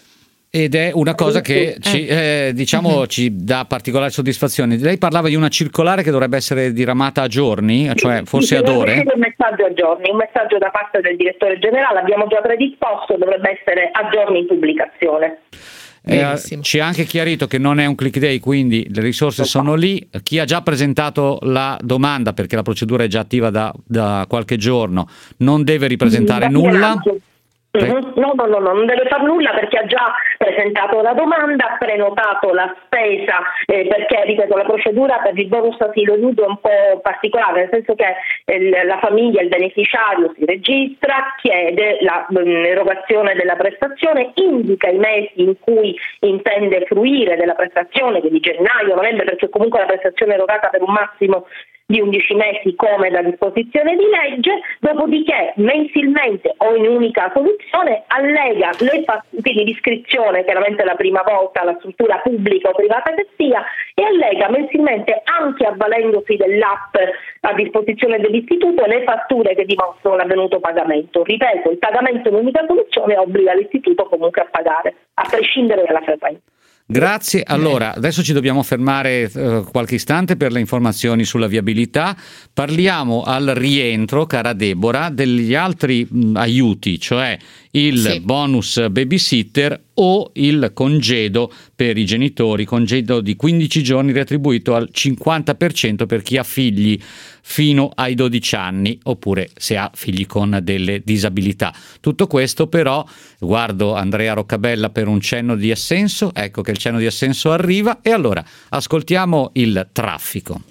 Ed è una cosa che ci, eh, diciamo, ci dà particolare soddisfazione. Lei parlava di una circolare che dovrebbe essere diramata a giorni, cioè forse ad ore? Sì, un messaggio a giorni, un messaggio da parte del direttore generale, abbiamo già predisposto, dovrebbe essere a giorni in pubblicazione. Eh, ci ha anche chiarito che non è un click day, quindi le risorse sono lì. Chi ha già presentato la domanda, perché la procedura è già attiva da, da qualche giorno, non deve ripresentare Da nulla. Mm-hmm. No, no, no, no, non deve far nulla perché ha già presentato la domanda, ha prenotato la spesa, eh, perché, ripeto, la procedura per il bonus asilo nido è un po' particolare, nel senso che il, la famiglia, il beneficiario si registra, chiede l'erogazione della prestazione, indica i mesi in cui intende fruire della prestazione, quindi gennaio, novembre, perché comunque la prestazione è erogata per un massimo di undici mesi come da disposizione di legge, dopodiché mensilmente o in unica soluzione allega le quindi l'iscrizione, chiaramente la prima volta alla struttura pubblica o privata che sia, e allega mensilmente, anche avvalendosi dell'app a disposizione dell'istituto, le fatture che dimostrano l'avvenuto pagamento. Ripeto, il pagamento è l'unica soluzione, obbliga l'istituto comunque a pagare, a prescindere dalla frequenza. Grazie. Allora, adesso ci dobbiamo fermare eh, qualche istante per le informazioni sulla viabilità. Parliamo al rientro, cara Deborah, degli altri mh, aiuti, cioè il sì. bonus babysitter o il congedo per i genitori, congedo di quindici giorni retribuito al cinquanta per cento per chi ha figli fino ai dodici anni, oppure se ha figli con delle disabilità. Tutto questo però, guardo Andrea Roccabella per un cenno di assenso, ecco che il cenno di assenso arriva, e allora ascoltiamo il traffico.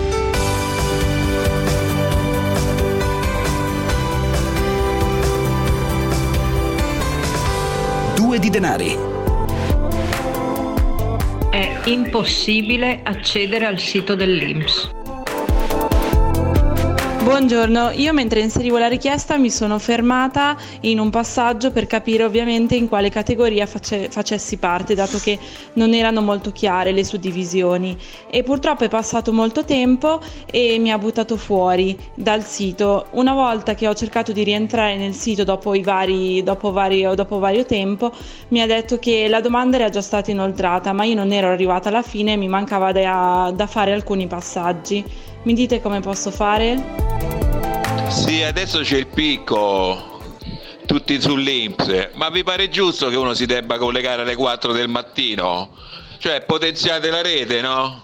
Due di denari. È impossibile accedere al sito dell'I N P S. Buongiorno, io mentre inserivo la richiesta mi sono fermata in un passaggio per capire ovviamente in quale categoria face- facessi parte, dato che non erano molto chiare le suddivisioni, e purtroppo è passato molto tempo e mi ha buttato fuori dal sito. Una volta che ho cercato di rientrare nel sito dopo i vari dopo vario, dopo vario tempo, mi ha detto che la domanda era già stata inoltrata, ma io non ero arrivata alla fine e mi mancava da, da fare alcuni passaggi. Mi dite come posso fare? Sì, adesso c'è il picco, tutti sull'I N P S, ma vi pare giusto che uno si debba collegare alle quattro del mattino? Cioè, potenziate la rete, no?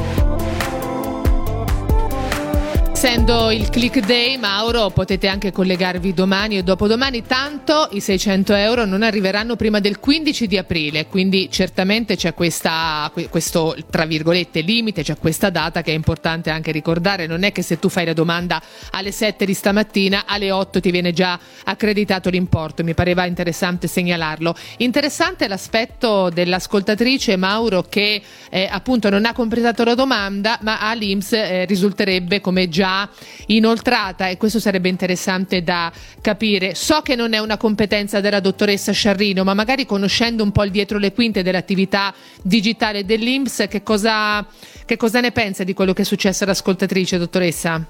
Essendo il click day, Mauro, potete anche collegarvi domani o dopodomani, tanto i seicento euro non arriveranno prima del quindici di aprile, quindi certamente c'è questa, questo tra virgolette limite, c'è questa data che è importante anche ricordare. Non è che se tu fai la domanda alle sette di stamattina, alle otto ti viene già accreditato l'importo. Mi pareva interessante segnalarlo. Interessante l'aspetto dell'ascoltatrice, Mauro, che eh, appunto non ha completato la domanda, ma all'I N P S eh, risulterebbe come già inoltrata, e questo sarebbe interessante da capire. So che non è una competenza della dottoressa Sciarrino, ma magari conoscendo un po' il dietro le quinte dell'attività digitale dell'I N P S, che cosa, che cosa ne pensa di quello che è successo all'ascoltatrice, dottoressa?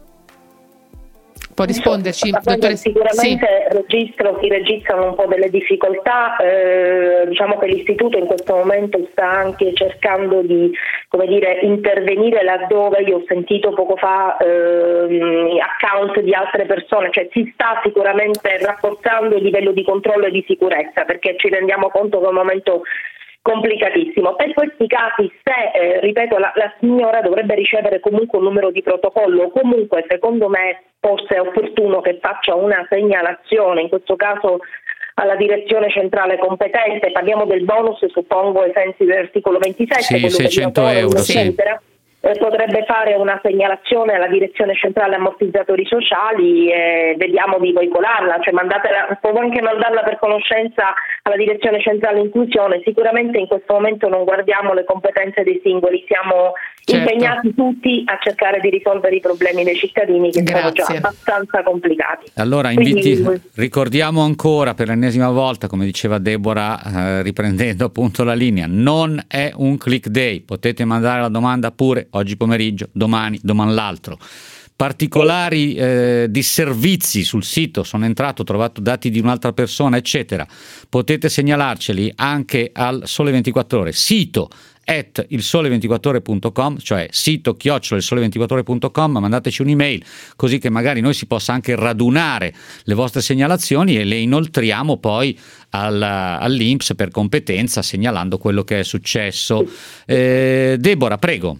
Può risponderci, dottoressa? Sicuramente sì. registro, si registrano un po' delle difficoltà, eh, diciamo che l'istituto in questo momento sta anche cercando di, come dire, intervenire laddove io ho sentito poco fa eh, account di altre persone, cioè si sta sicuramente rafforzando il livello di controllo e di sicurezza, perché ci rendiamo conto che è un momento complicatissimo. Per questi casi, se eh, ripeto, la, la signora dovrebbe ricevere comunque un numero di protocollo, comunque secondo me forse è opportuno che faccia una segnalazione, in questo caso alla direzione centrale competente. Parliamo del bonus, suppongo, ai sensi dell'articolo ventisette, sì, seicento euro, sì. Eh, potrebbe fare una segnalazione alla direzione centrale ammortizzatori sociali e vediamo di veicolarla, cioè mandatela, può anche mandarla per conoscenza alla direzione centrale inclusione. Sicuramente in questo momento non guardiamo le competenze dei singoli, siamo certo. impegnati tutti a cercare di risolvere i problemi dei cittadini, che Grazie. sono già abbastanza complicati. Allora inviti, Quindi, ricordiamo ancora per l'ennesima volta, come diceva Deborah, eh, riprendendo appunto la linea, non è un click day, potete mandare la domanda pure oggi pomeriggio, domani, domani l'altro. particolari eh, disservizi sul sito, sono entrato, ho trovato dati di un'altra persona, eccetera, potete segnalarceli anche al Sole ventiquattro Ore, sito at il sole ventiquattro ore punto com, cioè sito chiocciola il sole ventiquattro ore punto com, mandateci un'email così che magari noi si possa anche radunare le vostre segnalazioni e le inoltriamo poi al, all'I N P S per competenza, segnalando quello che è successo. Eh, Deborah, prego.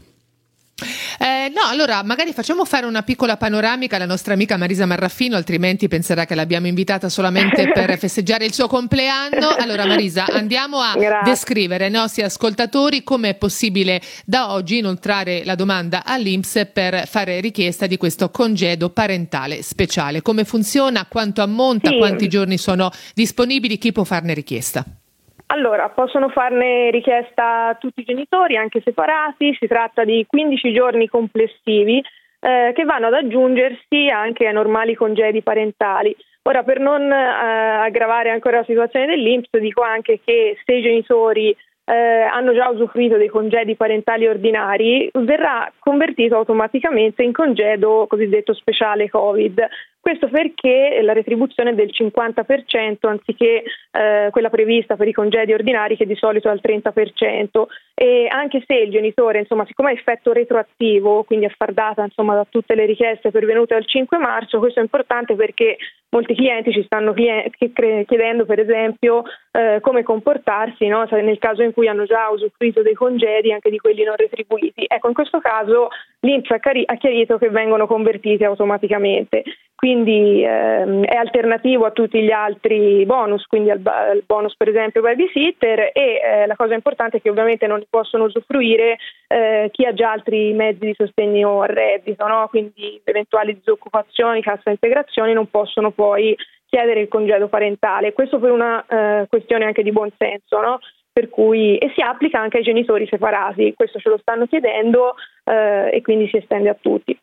Eh, no, allora magari facciamo fare una piccola panoramica alla nostra amica Marisa Marraffino, altrimenti penserà che l'abbiamo invitata solamente per festeggiare il suo compleanno. Allora Marisa, andiamo a Grazie. descrivere ai nostri ascoltatori come è possibile da oggi inoltrare la domanda all'I N P S per fare richiesta di questo congedo parentale speciale. Come funziona, quanto ammonta, sì. quanti giorni sono disponibili, chi può farne richiesta? Allora, possono farne richiesta tutti i genitori, anche separati. Si tratta di quindici giorni complessivi eh, che vanno ad aggiungersi anche ai normali congedi parentali. Ora, per non eh, aggravare ancora la situazione dell'I N P S, dico anche che se i genitori eh, hanno già usufruito dei congedi parentali ordinari, verrà convertito automaticamente in congedo cosiddetto speciale Covid. Questo perché la retribuzione è del cinquanta per cento anziché eh, quella prevista per i congedi ordinari, che di solito è al trenta per cento, e anche se il genitore, insomma, siccome è effetto retroattivo, quindi a far data insomma da tutte le richieste pervenute al cinque marzo, questo è importante perché molti clienti ci stanno chiedendo per esempio eh, come comportarsi, no? Nel caso in cui hanno già usufruito dei congedi, anche di quelli non retribuiti. Ecco, in questo caso l'I N P S ha chiarito che vengono convertiti automaticamente. Quindi ehm, è alternativo a tutti gli altri bonus, quindi al, al bonus per esempio babysitter, e eh, la cosa importante è che ovviamente non ne possono usufruire eh, chi ha già altri mezzi di sostegno al reddito, no? Quindi eventuali disoccupazioni, cassa integrazioni non possono poi chiedere il congedo parentale. Questo per una eh, questione anche di buon senso, no? Per cui, e si applica anche ai genitori separati, questo ce lo stanno chiedendo eh, e quindi si estende a tutti.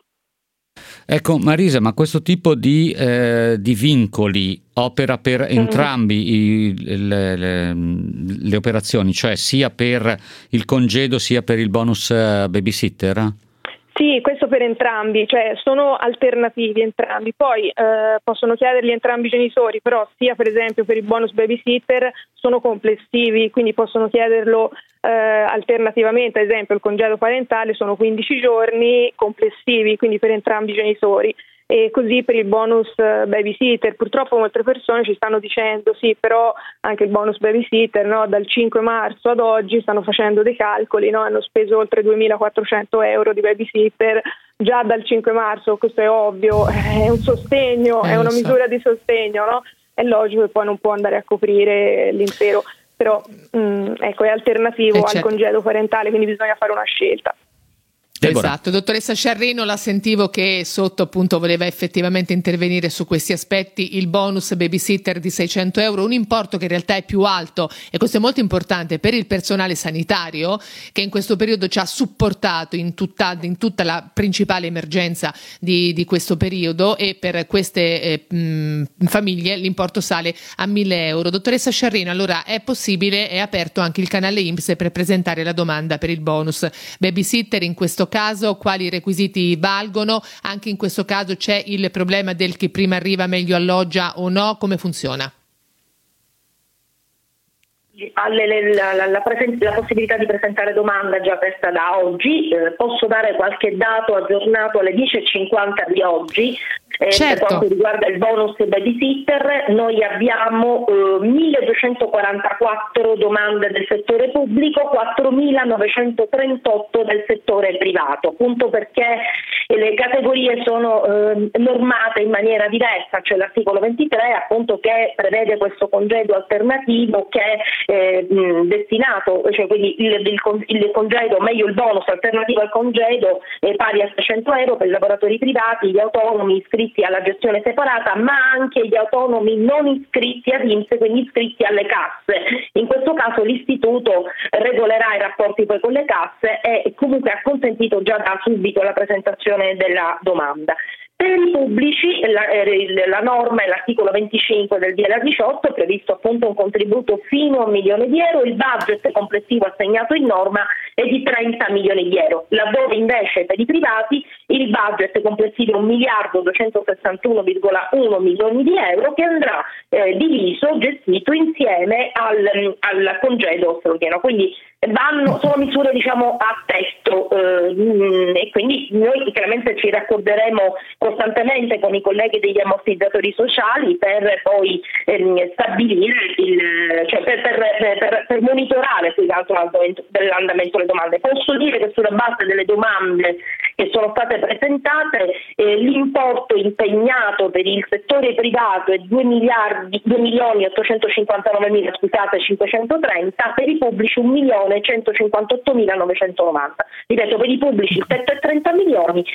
Ecco Marisa, ma questo tipo di, eh, di vincoli opera per mm-hmm. entrambi i, le, le, le operazioni, cioè sia per il congedo sia per il bonus babysitter? Sì, questo per entrambi, cioè sono alternativi entrambi, poi eh, possono chiederli entrambi i genitori, però sia per esempio per il bonus babysitter sono complessivi, quindi possono chiederlo eh, alternativamente. Ad esempio il congedo parentale sono quindici giorni complessivi, quindi per entrambi i genitori, e così per il bonus babysitter. Purtroppo molte persone ci stanno dicendo sì, però anche il bonus babysitter, no, dal cinque marzo ad oggi stanno facendo dei calcoli, no, hanno speso oltre duemilaquattrocento euro di babysitter già dal cinque marzo. Questo è ovvio, è un sostegno, eh, è una misura di sostegno, no? È logico che poi non può andare a coprire l'intero, però mh, ecco, è alternativo eh, al certo. congedo parentale, quindi bisogna fare una scelta. Deborah. Esatto, dottoressa Sciarrino, la sentivo che sotto appunto voleva effettivamente intervenire su questi aspetti. Il bonus babysitter di seicento euro, un importo che in realtà è più alto, e questo è molto importante per il personale sanitario che in questo periodo ci ha supportato in tutta, in tutta la principale emergenza di, di questo periodo, e per queste eh, mh, famiglie l'importo sale a mille euro. Dottoressa Sciarrino, allora è possibile, è aperto anche il canale I N P S per presentare la domanda per il bonus babysitter? In questo caso quali requisiti valgono? Anche in questo caso c'è il problema del chi prima arriva meglio alloggia o no? Come funziona? Alle, la, la, la, presen- la possibilità di presentare domanda già aperta da oggi. Eh, posso dare qualche dato aggiornato alle dieci e cinquanta di oggi. Eh, certo. Per quanto riguarda il bonus babysitter, noi abbiamo eh, milleduecentoquarantaquattro domande del settore pubblico, quattromilanovecentotrentotto del settore privato, appunto perché le categorie sono eh, normate in maniera diversa. C'è l'articolo ventitré appunto che prevede questo congedo alternativo che è eh, mh, destinato, cioè quindi il, il, il congedo, meglio il bonus alternativo al congedo è pari a seicento euro per i lavoratori privati, gli autonomi iscritti alla gestione separata, ma anche gli autonomi non iscritti ad I N P S, quindi iscritti alle casse. In questo caso l'istituto regolerà i rapporti poi con le casse e comunque ha consentito già da subito la presentazione della domanda. Per i pubblici la, la norma è l'articolo venticinque del D L diciotto, è previsto appunto un contributo fino a un milione di euro, il budget complessivo assegnato in norma è di trenta milioni di euro, laddove invece per i privati il budget complessivo è un miliardo duecentosessantuno virgola uno milioni di euro che andrà eh, diviso, gestito insieme al, al congedo straordinario. Quindi vanno, sono misure diciamo a tetto eh, e quindi noi chiaramente ci raccorderemo costantemente con i colleghi degli ammortizzatori sociali per poi ehm, stabilire il, cioè per, per, per, per monitorare più che altro l'andamento delle domande. Posso dire che sulla base delle domande che sono state presentate eh, l'importo impegnato per il settore privato è due miliardi due milioni ottocentocinquantanove mila scusate cinquecentotrenta, per i pubblici un milione centocinquantottomilaноvecentonovanta. Ripeto, per i pubblici il tetto è trenta milioni,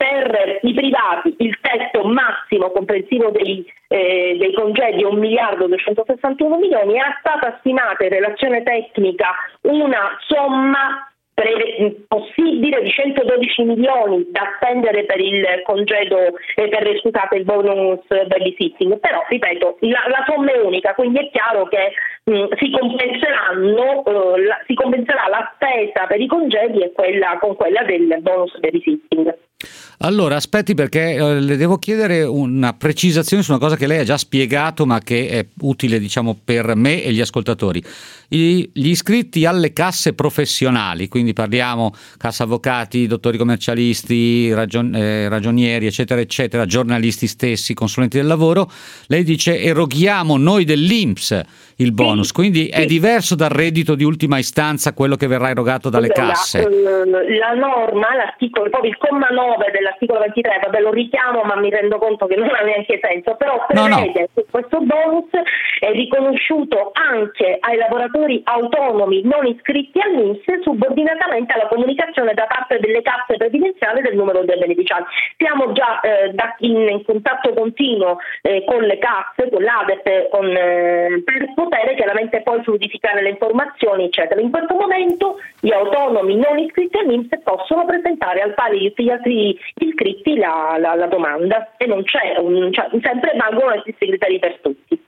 per i privati il tetto massimo comprensivo dei, eh, dei congedi è un miliardo duecentosessantuno milioni. Era stata stimata in relazione tecnica una somma Pre- possibile di centododici milioni da spendere per il congedo eh, per scusate il bonus babysitting, però ripeto la, la somma è unica, quindi è chiaro che mh, si compenseranno eh, la, si compenserà la spesa per i congedi e quella con quella del bonus babysitting. Allora, aspetti, perché eh, le devo chiedere una precisazione su una cosa che lei ha già spiegato ma che è utile, diciamo, per me e gli ascoltatori. I, gli iscritti alle casse professionali, quindi parliamo cassa avvocati, dottori commercialisti, ragion, eh, ragionieri, eccetera, eccetera, giornalisti stessi, consulenti del lavoro, lei dice eroghiamo noi dell'I N P S il bonus, quindi è diverso dal reddito di ultima istanza, quello che verrà erogato dalle casse. La norma, l'articolo, proprio il comma nove dell'articolo ventitré, vabbè lo richiamo ma mi rendo conto che non ha neanche senso, però prevede no, no. che questo bonus è riconosciuto anche ai lavoratori autonomi non iscritti all'I N P S subordinatamente alla comunicazione da parte delle casse previdenziali del numero dei beneficiari. Siamo già eh, da, in, in contatto continuo eh, con le casse, con l'A D E P, con, eh, per poter chiaramente poi fluidificare le informazioni, eccetera. In questo momento gli autonomi non iscritti all'I N P S possono presentare al pari di tutti gli altri iscritti la, la, la domanda e non c'è un, cioè, sempre valgono gli stessi criteri per tutti.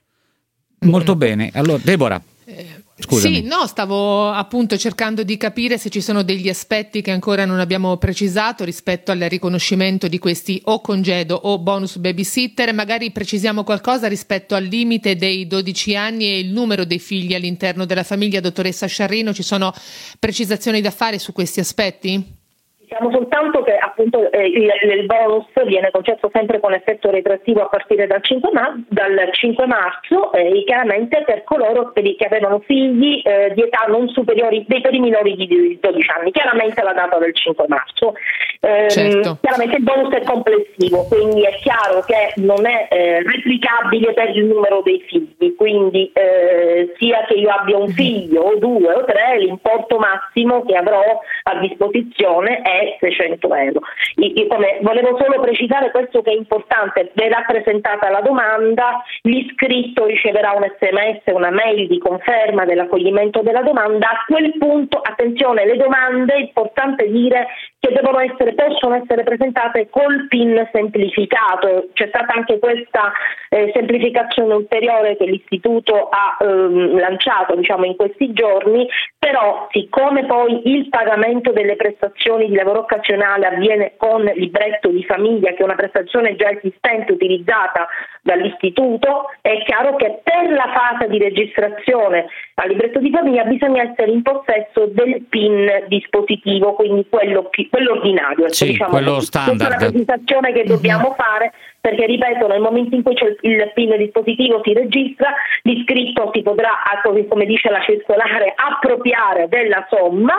Molto bene. Allora, Deborah. Scusami. Sì, no, stavo appunto cercando di capire se ci sono degli aspetti che ancora non abbiamo precisato rispetto al riconoscimento di questi o congedo o bonus babysitter. Magari precisiamo qualcosa rispetto al limite dei dodici anni e il numero dei figli all'interno della famiglia. Dottoressa Sciarrino, ci sono precisazioni da fare su questi aspetti? Diciamo soltanto che appunto eh, il, il bonus viene concesso sempre con effetto retroattivo a partire dal cinque, ma- dal cinque marzo e eh, chiaramente per coloro per i, che avevano figli eh, di età non superiori dei per i minori di dodici anni, chiaramente la data del cinque marzo. Eh, certo. Chiaramente il bonus è complessivo, quindi è chiaro che non è eh, replicabile per il numero dei figli, quindi eh, sia che io abbia un figlio o due o tre, l'importo massimo che avrò a disposizione è seicento euro. Io, come, volevo solo precisare questo che è importante: verrà presentata la domanda, l'iscritto riceverà un sms, una mail di conferma dell'accoglimento della domanda. A quel punto, attenzione, le domande è importante dire che devono essere, possono essere presentate col P I N semplificato. C'è stata anche questa eh, semplificazione ulteriore che l'Istituto ha ehm, lanciato, diciamo, in questi giorni, però siccome poi il pagamento delle prestazioni di lavoro occasionale avviene con libretto di famiglia, che è una prestazione già esistente utilizzata dall'Istituto, è chiaro che per la fase di registrazione al libretto di famiglia bisogna essere in possesso del P I N dispositivo, quindi quello, quello ordinario. Sì, diciamo, quello standard. Questa è la precisazione che dobbiamo mm-hmm. fare, perché ripeto, nel momento in cui c'è il P I N dispositivo si registra, l'iscritto si potrà, come dice la circolare, appropriare della somma,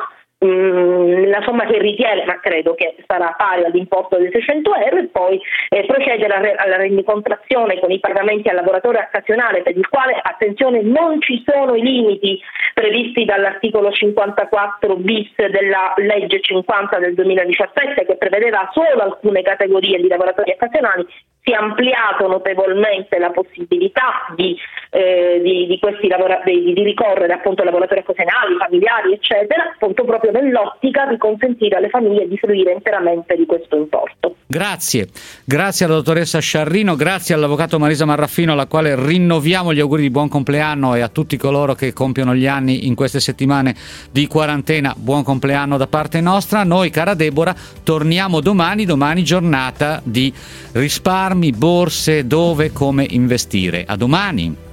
la somma che ritiene, ma credo che sarà pari all'importo dei seicento euro, e poi eh, procedere alla, alla rendicontrazione con i pagamenti al lavoratore occasionale, per il quale, attenzione, non ci sono i limiti previsti dall'articolo cinquantaquattro bis della legge cinquanta del duemiladiciassette, che prevedeva solo alcune categorie di lavoratori occasionali. Si è ampliato notevolmente la possibilità di, eh, di, di questi lavora- di, di ricorrere appunto ai lavoratori occasionali, familiari, eccetera, appunto proprio proprio nell'ottica di consentire alle famiglie di fruire interamente di questo importo. Grazie, grazie alla dottoressa Sciarrino, grazie all'avvocato Marisa Marraffino, alla quale rinnoviamo gli auguri di buon compleanno, e a tutti coloro che compiono gli anni in queste settimane di quarantena, buon compleanno da parte nostra. Noi, cara Deborah, torniamo domani, domani giornata di risparmi, borse, dove, come investire. A domani.